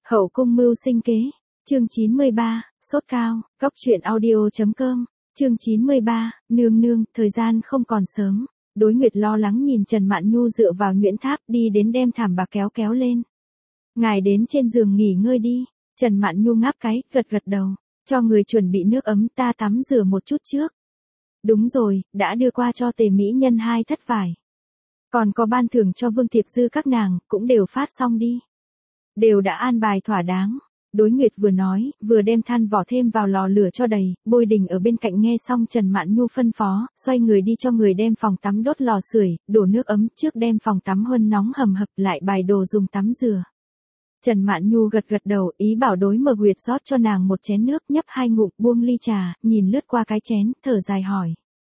Hậu cung mưu sinh kế. Chương 93, sốt cao, góc truyện audio.com. Chương 93, nương nương, thời gian không còn sớm. Đối Nguyệt lo lắng nhìn Trần Mạn Nhu dựa vào nhuyễn tháp đi đến đem thảm bạc kéo lên. Ngài đến trên giường nghỉ ngơi đi. Trần Mạn Nhu ngáp cái, gật đầu. Cho người chuẩn bị nước ấm, ta tắm rửa một chút trước. Đúng rồi, đã đưa qua cho Tề mỹ nhân 2 thất vải. Còn có ban thưởng cho Vương Tiệp Dư các nàng, cũng đều phát xong đi. Đều đã an bài thỏa đáng. Đối Nguyệt vừa nói, vừa đem than vỏ thêm vào lò lửa cho đầy, Bôi Đình ở bên cạnh nghe xong Trần Mạn Nhu phân phó, xoay người đi cho người đem phòng tắm đốt lò sưởi, đổ nước ấm, trước đem phòng tắm huân nóng hầm hập lại bài đồ dùng tắm rửa. Trần Mạn Nhu gật đầu, ý bảo Đối Mờ Nguyệt rót cho nàng một chén nước, nhấp 2 ngụm, buông ly trà, nhìn lướt qua cái chén, thở dài hỏi.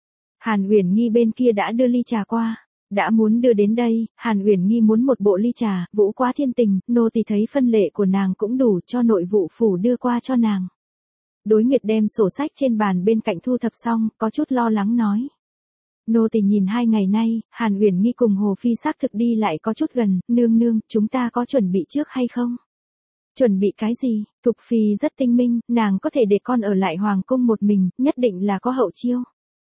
Hàn Uyển Nghi bên kia đã đưa ly trà qua. Đã muốn đưa đến đây, Hàn Uyển Nghi muốn một bộ ly trà, Vũ Quá Thiên Tình, nô tỳ thấy phân lệ của nàng cũng đủ cho nội vụ phủ đưa qua cho nàng. Đối Nguyệt đem sổ sách trên bàn bên cạnh thu thập xong, có chút lo lắng nói. Nô tỳ nhìn 2 ngày nay, Hàn Uyển Nghi cùng Hồ Phi xác thực đi lại có chút gần, nương, chúng ta có chuẩn bị trước hay không? Chuẩn bị cái gì? Thục Phi rất tinh minh, nàng có thể để con ở lại hoàng cung một mình, nhất định là có hậu chiêu.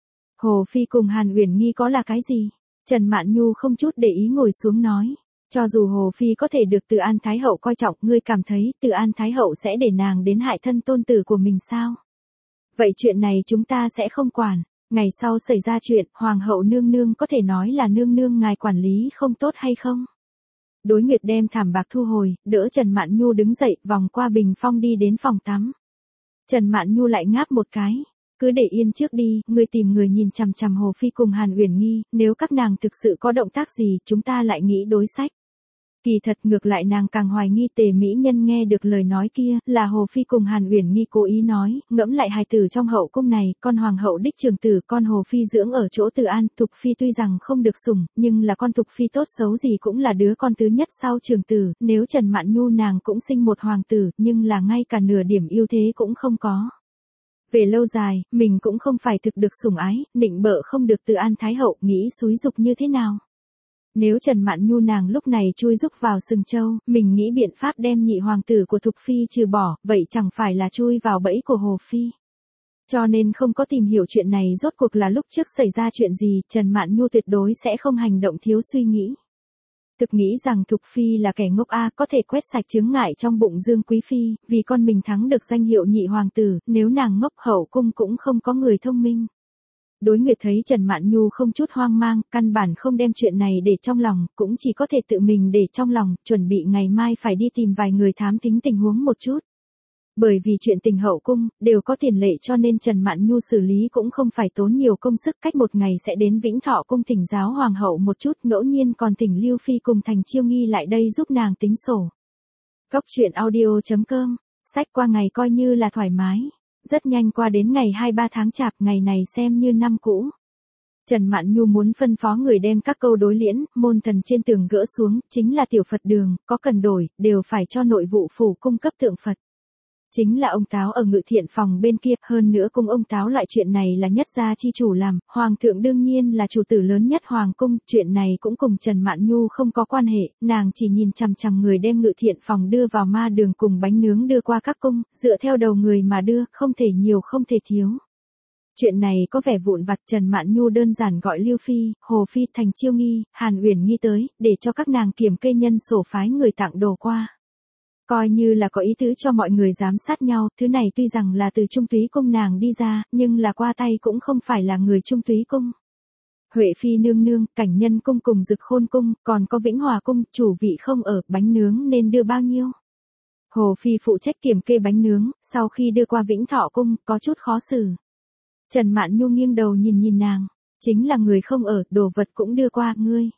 Hồ Phi cùng Hàn Uyển Nghi có là cái gì? Trần Mạn Nhu không chút để ý ngồi xuống nói. Cho dù Hồ Phi có thể được Từ An Thái Hậu coi trọng, ngươi cảm thấy Từ An Thái Hậu sẽ để nàng đến hại thân tôn tử của mình sao? Vậy chuyện này chúng ta sẽ không quản. Ngày sau xảy ra chuyện, Hoàng hậu nương có thể nói là nương ngài quản lý không tốt hay không? Đối Nguyệt đem thảm bạc thu hồi, đỡ Trần Mạn Nhu đứng dậy, vòng qua bình phong đi đến phòng tắm. Trần Mạn Nhu lại ngáp một cái. Cứ để yên trước đi, ngươi tìm người nhìn chằm Hồ Phi cùng Hàn Uyển Nghi, nếu các nàng thực sự có động tác gì, chúng ta lại nghĩ đối sách. Kỳ thật ngược lại nàng càng hoài nghi Tề mỹ nhân nghe được lời nói kia, là Hồ Phi cùng Hàn Uyển Nghi cố ý nói, ngẫm lại hài tử trong hậu cung này, con hoàng hậu đích trưởng tử, con Hồ Phi dưỡng ở chỗ Từ An, Thục Phi tuy rằng không được sủng, nhưng là con Thục Phi tốt xấu gì cũng là đứa con thứ nhất sau trưởng tử, nếu Trần Mạn Nhu nàng cũng sinh một hoàng tử, nhưng là ngay cả nửa điểm ưu thế cũng không có. Về lâu dài, mình cũng không phải thực được sủng ái, nịnh bợ không được Từ An Thái Hậu, nghĩ xúi dục như thế nào. Nếu Trần Mạn Nhu nàng lúc này chui rúc vào sừng châu, mình nghĩ biện pháp đem nhị hoàng tử của Thục Phi trừ bỏ, vậy chẳng phải là chui vào bẫy của Hồ Phi. Cho nên không có tìm hiểu chuyện này rốt cuộc là lúc trước xảy ra chuyện gì, Trần Mạn Nhu tuyệt đối sẽ không hành động thiếu suy nghĩ. Thực nghĩ rằng Thục Phi là kẻ ngốc có thể quét sạch chướng ngại trong bụng Dương Quý Phi, vì con mình thắng được danh hiệu nhị hoàng tử, nếu nàng ngốc hậu cung cũng không có người thông minh. Đối Nguyệt thấy Trần Mạn Nhu không chút hoang mang, căn bản không đem chuyện này để trong lòng, cũng chỉ có thể tự mình để trong lòng, chuẩn bị ngày mai phải đi tìm vài người thám thính tình huống một chút. Bởi vì chuyện tình hậu cung, đều có tiền lệ cho nên Trần Mạn Nhu xử lý cũng không phải tốn nhiều công sức, cách một ngày sẽ đến Vĩnh Thọ cung thỉnh giáo hoàng hậu một chút, ngẫu nhiên còn thỉnh Lưu Phi cùng Thành Chiêu Nghi lại đây giúp nàng tính sổ. Góc truyện audio.com, sách qua ngày coi như là thoải mái. Rất nhanh qua đến ngày 23 tháng Chạp, ngày này xem như năm cũ. Trần Mạn Nhu muốn phân phó người đem các câu đối liễn, môn thần trên tường gỡ xuống, chính là tiểu Phật đường, có cần đổi, đều phải cho nội vụ phủ cung cấp tượng Phật. Chính là ông Táo ở ngự thiện phòng bên kia, hơn nữa cung ông Táo loại chuyện này là nhất gia chi chủ làm, hoàng thượng đương nhiên là chủ tử lớn nhất hoàng cung, chuyện này cũng cùng Trần Mạn Nhu không có quan hệ, nàng chỉ nhìn chằm người đem ngự thiện phòng đưa vào ma đường cùng bánh nướng đưa qua các cung, dựa theo đầu người mà đưa, không thể nhiều không thể thiếu. Chuyện này có vẻ vụn vặt, Trần Mạn Nhu đơn giản gọi Lưu Phi, Hồ Phi, Thành Chiêu Nghi, Hàn Uyển Nghi tới, để cho các nàng kiểm kê nhân sổ phái người tặng đồ qua. Coi như là có ý tứ cho mọi người giám sát nhau, thứ này tuy rằng là từ Trung Túy cung nàng đi ra, nhưng là qua tay cũng không phải là người Trung Túy cung. Huệ Phi nương, Cảnh Nhân cung cùng Dực Khôn cung, còn có Vĩnh Hòa cung, chủ vị không ở, bánh nướng nên đưa bao nhiêu? Hồ Phi phụ trách kiểm kê bánh nướng, sau khi đưa qua Vĩnh Thọ cung, có chút khó xử. Trần Mạn Nhu nghiêng đầu nhìn nàng, chính là người không ở, đồ vật cũng đưa qua, ngươi.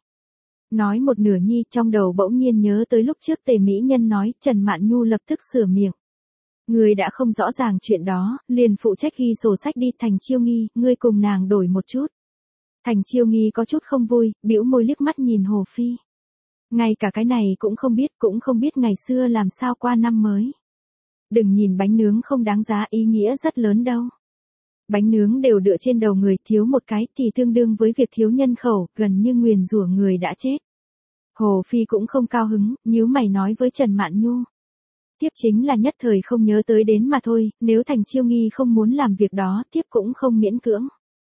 Nói một nửa nhi, trong đầu bỗng nhiên nhớ tới lúc trước Tề mỹ nhân nói, Trần Mạn Nhu lập tức sửa miệng. Ngươi đã không rõ ràng chuyện đó, liền phụ trách ghi sổ sách đi. Thành Chiêu Nghi, ngươi cùng nàng đổi một chút. Thành Chiêu Nghi có chút không vui, bĩu môi liếc mắt nhìn Hồ Phi. Ngay cả cái này cũng không biết ngày xưa làm sao qua năm mới. Đừng nhìn bánh nướng không đáng giá, ý nghĩa rất lớn đâu. Bánh nướng đều dựa trên đầu người, thiếu một cái thì tương đương với việc thiếu nhân khẩu, gần như nguyền rủa người đã chết. Hồ Phi cũng không cao hứng, nhíu mày nói với Trần Mạn Nhu. Tiếp chính là nhất thời không nhớ tới đến mà thôi, nếu Thành Chiêu Nghi không muốn làm việc đó, tiếp cũng không miễn cưỡng.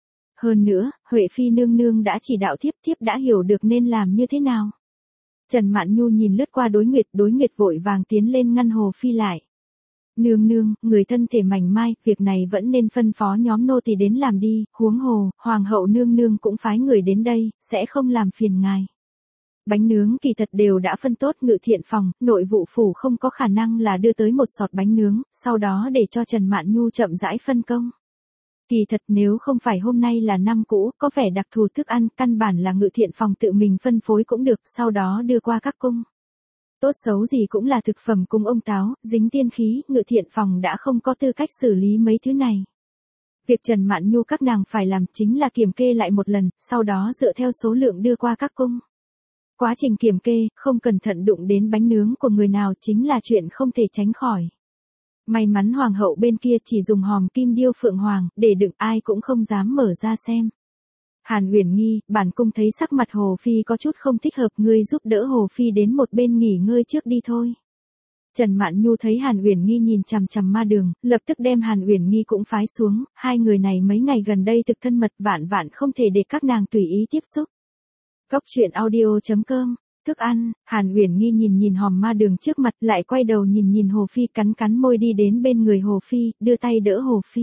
Hơn nữa, Huệ Phi nương nương đã chỉ đạo thiếp đã hiểu được nên làm như thế nào. Trần Mạn Nhu nhìn lướt qua Đối Nguyệt vội vàng tiến lên ngăn Hồ Phi lại. Nương nương, người thân thể mảnh mai, việc này vẫn nên phân phó nhóm nô tỳ đến làm đi, huống hồ, hoàng hậu nương nương cũng phái người đến đây, sẽ không làm phiền ngài. Bánh nướng kỳ thật đều đã phân tốt Ngự Thiện phòng, nội vụ phủ không có khả năng là đưa tới một sọt bánh nướng, sau đó để cho Trần Mạn Nhu chậm rãi phân công. Kỳ thật nếu không phải hôm nay là năm cũ, có vẻ đặc thù thức ăn, căn bản là Ngự Thiện phòng tự mình phân phối cũng được, sau đó đưa qua các cung. Tốt xấu gì cũng là thực phẩm cung ông táo, dính tiên khí, Ngự Thiện phòng đã không có tư cách xử lý mấy thứ này. Việc Trần Mạn Nhu các nàng phải làm chính là kiểm kê lại một lần, sau đó dựa theo số lượng đưa qua các cung. Quá trình kiểm kê, không cẩn thận đụng đến bánh nướng của người nào chính là chuyện không thể tránh khỏi. May mắn hoàng hậu bên kia chỉ dùng hòm kim điêu phượng hoàng, để đựng ai cũng không dám mở ra xem. Hàn Uyển Nghi, bản cung thấy sắc mặt Hồ Phi có chút không thích hợp, ngươi giúp đỡ Hồ Phi đến một bên nghỉ ngơi trước đi thôi. Trần Mạn Nhu thấy Hàn Uyển Nghi nhìn chằm chằm ma đường, lập tức đem Hàn Uyển Nghi cũng phái xuống, hai người này mấy ngày gần đây thực thân mật, vạn không thể để các nàng tùy ý tiếp xúc. Cốc truyện audio.com, thức ăn, Hàn Uyển Nghi nhìn hòm ma đường trước mặt, lại quay đầu nhìn Hồ Phi, cắn môi đi đến bên người Hồ Phi, đưa tay đỡ Hồ Phi.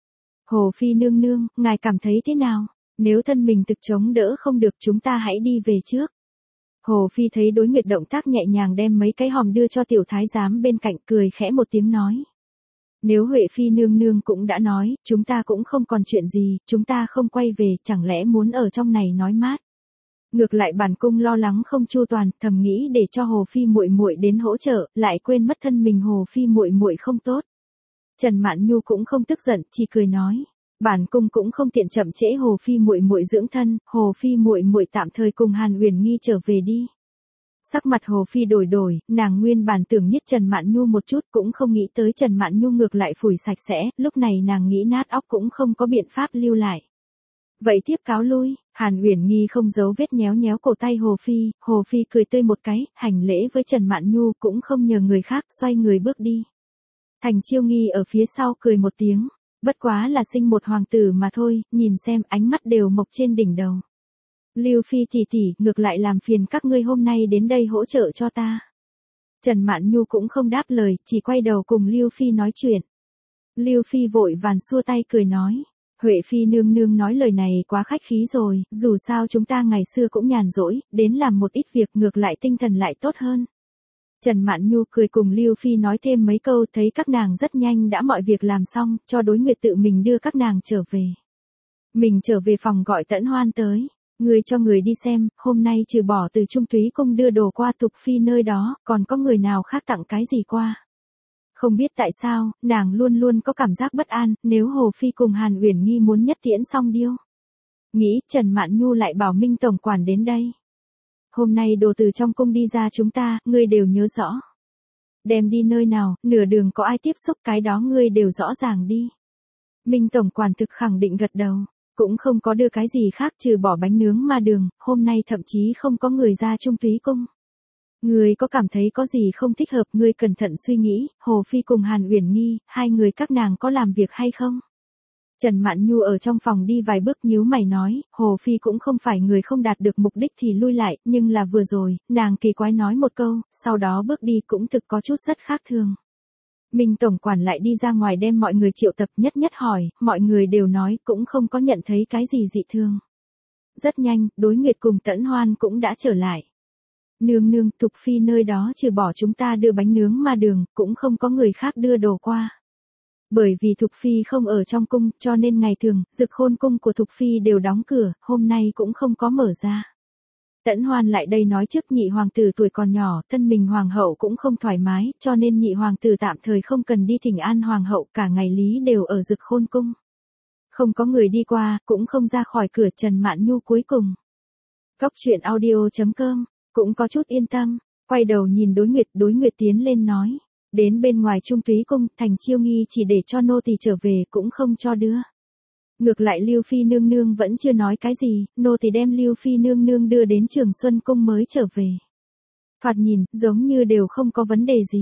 Hồ Phi nương nương, ngài cảm thấy thế nào? Nếu thân mình thực chống đỡ không được chúng ta hãy đi về trước. Hồ Phi thấy Đối Nguyệt động tác nhẹ nhàng đem mấy cái hòm đưa cho tiểu thái giám bên cạnh, cười khẽ một tiếng nói. Nếu Huệ Phi nương nương cũng đã nói, chúng ta cũng không còn chuyện gì, chúng ta không quay về, chẳng lẽ muốn ở trong này nói mát. Ngược lại bản cung lo lắng không chu toàn, thầm nghĩ để cho Hồ Phi muội muội đến hỗ trợ, lại quên mất thân mình Hồ Phi muội muội không tốt. Trần Mạn Nhu cũng không tức giận, chỉ cười nói, bản cung cũng không tiện chậm trễ Hồ Phi muội muội dưỡng thân, Hồ Phi muội muội tạm thời cùng Hàn Uyển Nghi trở về đi. Sắc mặt Hồ Phi đổi, nàng nguyên bản tưởng nhất Trần Mạn Nhu một chút, cũng không nghĩ tới Trần Mạn Nhu ngược lại phủi sạch sẽ, lúc này nàng nghĩ nát óc cũng không có biện pháp lưu lại. Vậy tiếp cáo lui, Hàn Uyển Nghi không giấu vết nhéo cổ tay Hồ Phi cười tươi một cái, hành lễ với Trần Mạn Nhu, cũng không nhờ người khác, xoay người bước đi. Thành Chiêu Nghi ở phía sau cười một tiếng, bất quá là sinh một hoàng tử mà thôi, nhìn xem ánh mắt đều mộc trên đỉnh đầu. Lưu Phi tỷ, ngược lại làm phiền các ngươi hôm nay đến đây hỗ trợ cho ta. Trần Mạn Nhu cũng không đáp lời, chỉ quay đầu cùng Lưu Phi nói chuyện. Lưu Phi vội vàng xua tay cười nói. Huệ Phi nương nương nói lời này quá khách khí rồi, dù sao chúng ta ngày xưa cũng nhàn rỗi, đến làm một ít việc ngược lại tinh thần lại tốt hơn. Trần Mạn Nhu cười cùng Lưu Phi nói thêm mấy câu, thấy các nàng rất nhanh đã mọi việc làm xong, cho Đối Nguyệt tự mình đưa các nàng trở về. Mình trở về phòng gọi Tẫn Hoan tới, người cho người đi xem, hôm nay trừ bỏ từ Trung Túy cung đưa đồ qua Tục Phi nơi đó, còn có người nào khác tặng cái gì qua. Không biết tại sao, nàng luôn có cảm giác bất an, nếu Hồ Phi cùng Hàn Uyển Nghi muốn nhất tiễn xong điêu. Nghĩ, Trần Mạn Nhu lại bảo Minh tổng quản đến đây. Hôm nay đồ từ trong cung đi ra chúng ta, ngươi đều nhớ rõ. Đem đi nơi nào, nửa đường có ai tiếp xúc cái đó ngươi đều rõ ràng đi. Minh tổng quản thực khẳng định gật đầu, cũng không có đưa cái gì khác trừ bỏ bánh nướng ma đường, hôm nay thậm chí không có người ra Trung Túy cung. Ngươi có cảm thấy có gì không thích hợp, ngươi cẩn thận suy nghĩ, Hồ Phi cùng Hàn Uyển Nghi, hai người các nàng có làm việc hay không? Trần Mạn Nhu ở trong phòng đi vài bước nhíu mày nói, Hồ Phi cũng không phải người không đạt được mục đích thì lui lại, nhưng là vừa rồi, nàng kỳ quái nói một câu, sau đó bước đi cũng thực có chút rất khác thường. Minh tổng quản lại đi ra ngoài đem mọi người triệu tập nhất hỏi, mọi người đều nói cũng không có nhận thấy cái gì dị thường. Rất nhanh, Đối Nguyệt cùng Tẫn Hoan cũng đã trở lại. Nương, Tục Phi nơi đó trừ bỏ chúng ta đưa bánh nướng ma đường, cũng không có người khác đưa đồ qua. Bởi vì Thục Phi không ở trong cung, cho nên ngày thường, Dực Khôn cung của Thục Phi đều đóng cửa, hôm nay cũng không có mở ra. Tẫn Hoan lại đây nói trước nhị hoàng tử tuổi còn nhỏ, thân mình hoàng hậu cũng không thoải mái, cho nên nhị hoàng tử tạm thời không cần đi thỉnh an hoàng hậu, cả ngày lý đều ở Dực Khôn cung. Không có người đi qua, cũng không ra khỏi cửa. Trần Mạn Nhu cuối cùng. Cốc truyện audio.com, cũng có chút yên tâm, quay đầu nhìn Đối Nguyệt tiến lên nói. Đến bên ngoài Trung Túy cung, Thành Chiêu Nghi chỉ để cho nô tỳ trở về cũng không cho đưa. Ngược lại Lưu Phi nương nương vẫn chưa nói cái gì, nô tỳ đem Lưu Phi nương nương đưa đến Trường Xuân cung mới trở về. Thoạt nhìn, giống như đều không có vấn đề gì.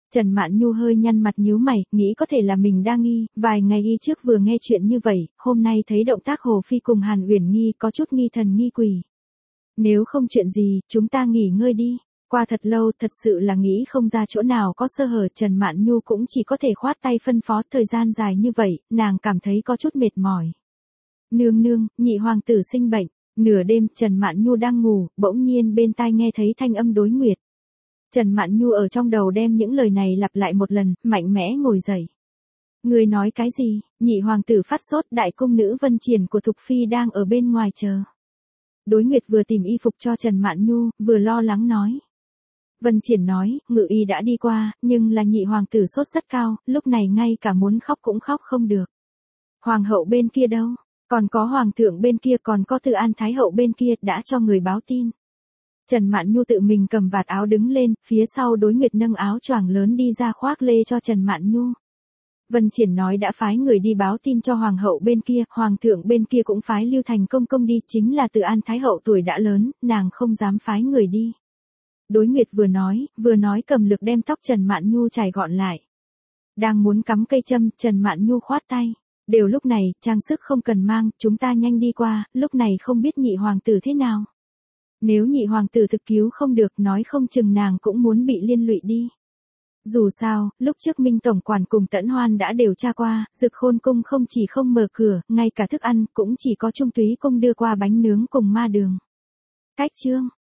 Trần Mạn Nhu hơi nhăn mặt nhíu mày, nghĩ có thể là mình đang nghi, vài ngày y trước vừa nghe chuyện như vậy, hôm nay thấy động tác Hồ Phi cùng Hàn Uyển Nghi có chút nghi thần nghi quỷ. Nếu không chuyện gì, chúng ta nghỉ ngơi đi. Qua thật lâu, thật sự là nghĩ không ra chỗ nào có sơ hở, Trần Mạn Nhu cũng chỉ có thể khoát tay phân phó, thời gian dài như vậy, nàng cảm thấy có chút mệt mỏi. Nương nương, nhị hoàng tử sinh bệnh. Nửa đêm, Trần Mạn Nhu đang ngủ, bỗng nhiên bên tai nghe thấy thanh âm Đối Nguyệt. Trần Mạn Nhu ở trong đầu đem những lời này lặp lại một lần, mạnh mẽ ngồi dậy. Người nói cái gì? Nhị hoàng tử phát sốt, đại cung nữ Vân Triển của Thục Phi đang ở bên ngoài chờ. Đối Nguyệt vừa tìm y phục cho Trần Mạn Nhu, vừa lo lắng nói. Vân Triển nói, ngự y đã đi qua, nhưng là nhị hoàng tử sốt rất cao, lúc này ngay cả muốn khóc cũng khóc không được. Hoàng hậu bên kia đâu? Còn có hoàng thượng bên kia, còn có Từ An Thái hậu bên kia, đã cho người báo tin. Trần Mạn Nhu tự mình cầm vạt áo đứng lên, phía sau Đối Nguyệt nâng áo choàng lớn đi ra khoác lê cho Trần Mạn Nhu. Vân Triển nói đã phái người đi báo tin cho hoàng hậu bên kia, hoàng thượng bên kia cũng phái Lưu Thành công công đi, chính là Từ An Thái hậu tuổi đã lớn, nàng không dám phái người đi. Đối Nguyệt vừa nói cầm lực đem tóc Trần Mạn Nhu chải gọn lại. Đang muốn cắm cây châm, Trần Mạn Nhu khoát tay. Đều lúc này, trang sức không cần mang, chúng ta nhanh đi qua, lúc này không biết nhị hoàng tử thế nào. Nếu nhị hoàng tử thực cứu không được, nói không chừng nàng cũng muốn bị liên lụy đi. Dù sao, lúc trước Minh Tổng quản cùng Tẫn Hoan đã điều tra qua, Dực Khôn cung không chỉ không mở cửa, ngay cả thức ăn cũng chỉ có Trung Túy cung đưa qua bánh nướng cùng ma đường. Cách chương